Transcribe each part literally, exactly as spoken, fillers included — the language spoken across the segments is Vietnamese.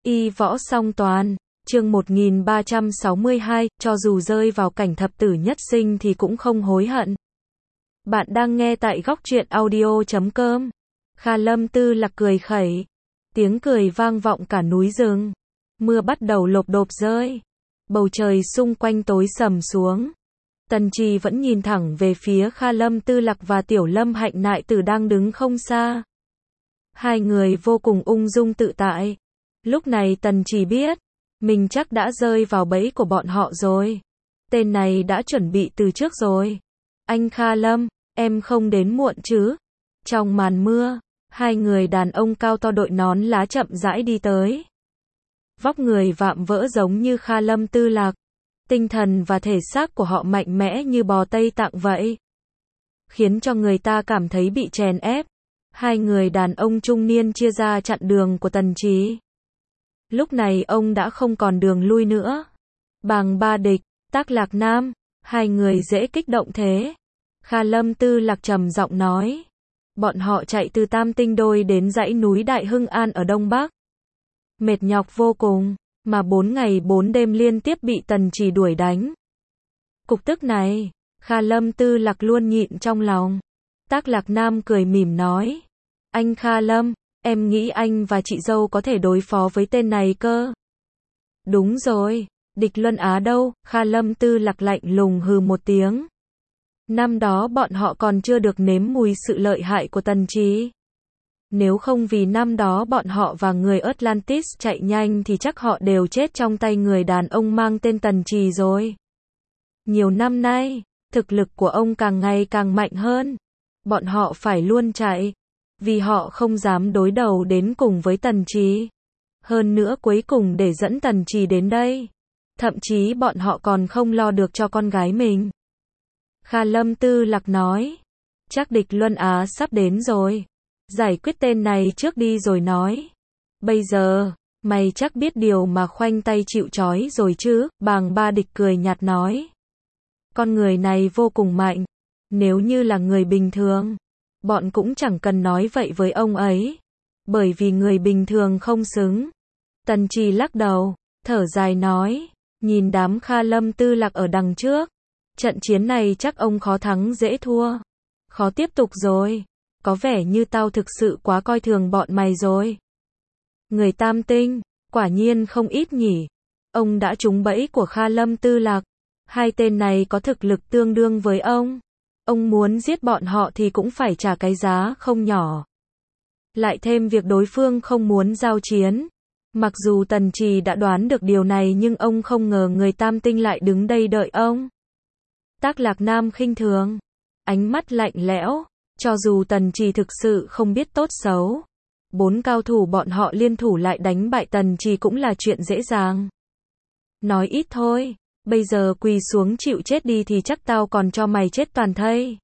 Y võ song toàn, chương một nghìn ba trăm sáu mươi hai, cho dù rơi vào cảnh thập tử nhất sinh thì cũng không hối hận. Bạn đang nghe tại góc truyện audio chấm com. Kha Lâm Tư Lạc cười khẩy. Tiếng cười vang vọng cả núi rừng. Mưa bắt đầu lộp độp rơi. Bầu trời xung quanh tối sầm xuống. Tần Trì vẫn nhìn thẳng về phía Kha Lâm Tư Lạc và Tiểu Lâm Hạnh Nại Tử đang đứng không xa. Hai người vô cùng ung dung tự tại. Lúc này Tần Trì biết, mình chắc đã rơi vào bẫy của bọn họ rồi. Tên này đã chuẩn bị từ trước rồi. Anh Kha Lâm, em không đến muộn chứ? Trong màn mưa, hai người đàn ông cao to đội nón lá chậm rãi đi tới. Vóc người vạm vỡ giống như Kha Lâm Tư Lạc. Tinh thần và thể xác của họ mạnh mẽ như bò Tây Tạng vậy. Khiến cho người ta cảm thấy bị chèn ép. Hai người đàn ông trung niên chia ra chặn đường của Tần Trì. Lúc này ông đã không còn đường lui nữa. Bàng Ba Địch, Tác Lạc Nam, hai người dễ kích động thế. Kha Lâm Tư Lạc trầm giọng nói. Bọn họ chạy từ Tam Tinh Đôi đến dãy núi Đại Hưng An ở Đông Bắc. Mệt nhọc vô cùng, mà bốn ngày bốn đêm liên tiếp bị Tần Trì đuổi đánh. Cục tức này, Kha Lâm Tư Lạc luôn nhịn trong lòng. Tác Lạc Nam cười mỉm nói. Anh Kha Lâm, em nghĩ anh và chị dâu có thể đối phó với tên này cơ. Đúng rồi, Địch Luân Á đâu? Kha Lâm Tư Lạc lạnh lùng hừ một tiếng. Năm đó bọn họ còn chưa được nếm mùi sự lợi hại của Tần Trì. Nếu không vì năm đó bọn họ và người Atlantis chạy nhanh thì chắc họ đều chết trong tay người đàn ông mang tên Tần Trì rồi. Nhiều năm nay, thực lực của ông càng ngày càng mạnh hơn. Bọn họ phải luôn chạy, vì họ không dám đối đầu đến cùng với Tần Trì. Hơn nữa cuối cùng để dẫn Tần Trì đến đây, thậm chí bọn họ còn không lo được cho con gái mình. Kha Lâm Tư Lạc nói, chắc Địch Luân Á sắp đến rồi. Giải quyết tên này trước đi rồi nói. Bây giờ, mày chắc biết điều mà khoanh tay chịu trói rồi chứ? Bàng Ba Địch cười nhạt nói. Con người này vô cùng mạnh. Nếu như là người bình thường, bọn cũng chẳng cần nói vậy với ông ấy. Bởi vì người bình thường không xứng. Tần Trì lắc đầu, thở dài nói. Nhìn đám Kha Lâm Tư Lạc ở đằng trước. Trận chiến này chắc ông khó thắng dễ thua. Khó tiếp tục rồi. Có vẻ như tao thực sự quá coi thường bọn mày rồi. Người Tam Tinh, quả nhiên không ít nhỉ. Ông đã trúng bẫy của Kha Lâm Tư Lạc. Hai tên này có thực lực tương đương với ông. Ông muốn giết bọn họ thì cũng phải trả cái giá không nhỏ. Lại thêm việc đối phương không muốn giao chiến. Mặc dù Tần Trì đã đoán được điều này nhưng ông không ngờ người Tam Tinh lại đứng đây đợi ông. Tác Lạc Nam khinh thường. Ánh mắt lạnh lẽo. Cho dù Tần Trì thực sự không biết tốt xấu, bốn cao thủ bọn họ liên thủ lại đánh bại Tần Trì cũng là chuyện dễ dàng. Nói ít thôi, bây giờ quỳ xuống chịu chết đi thì chắc tao còn cho mày chết toàn thây.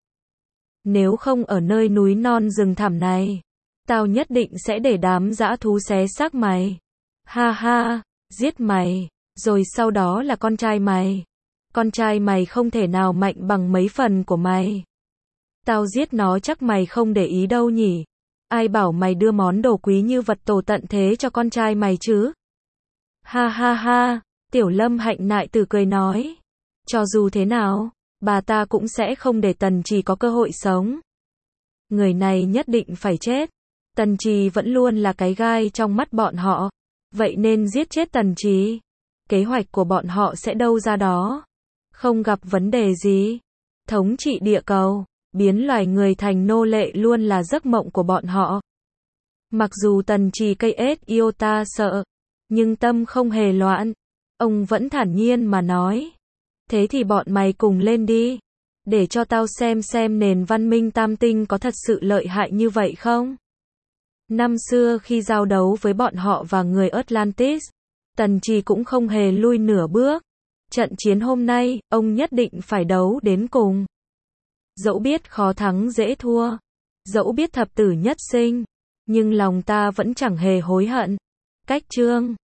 Nếu không ở nơi núi non rừng thẳm này, tao nhất định sẽ để đám dã thú xé xác mày. Ha ha, giết mày, rồi sau đó là con trai mày. Con trai mày không thể nào mạnh bằng mấy phần của mày. Tao giết nó chắc mày không để ý đâu nhỉ. Ai bảo mày đưa món đồ quý như vật tổ tận thế cho con trai mày chứ? Ha ha ha, Tiểu Lâm Hạnh Nại Tử cười nói. Cho dù thế nào, bà ta cũng sẽ không để Tần Trì có cơ hội sống. Người này nhất định phải chết. Tần Trì vẫn luôn là cái gai trong mắt bọn họ. Vậy nên giết chết Tần Trì. Kế hoạch của bọn họ sẽ đâu ra đó. Không gặp vấn đề gì. Thống trị địa cầu. Biến loài người thành nô lệ luôn là giấc mộng của bọn họ. Mặc dù Tần Trì cây ết iota sợ, nhưng tâm không hề loạn. Ông vẫn thản nhiên mà nói. Thế thì bọn mày cùng lên đi. Để cho tao xem xem nền văn minh Tam Tinh có thật sự lợi hại như vậy không? Năm xưa khi giao đấu với bọn họ và người Atlantis, Tần Trì cũng không hề lui nửa bước. Trận chiến hôm nay, ông nhất định phải đấu đến cùng. Dẫu biết khó thắng dễ thua, dẫu biết thập tử nhất sinh, nhưng lòng ta vẫn chẳng hề hối hận. Cách chương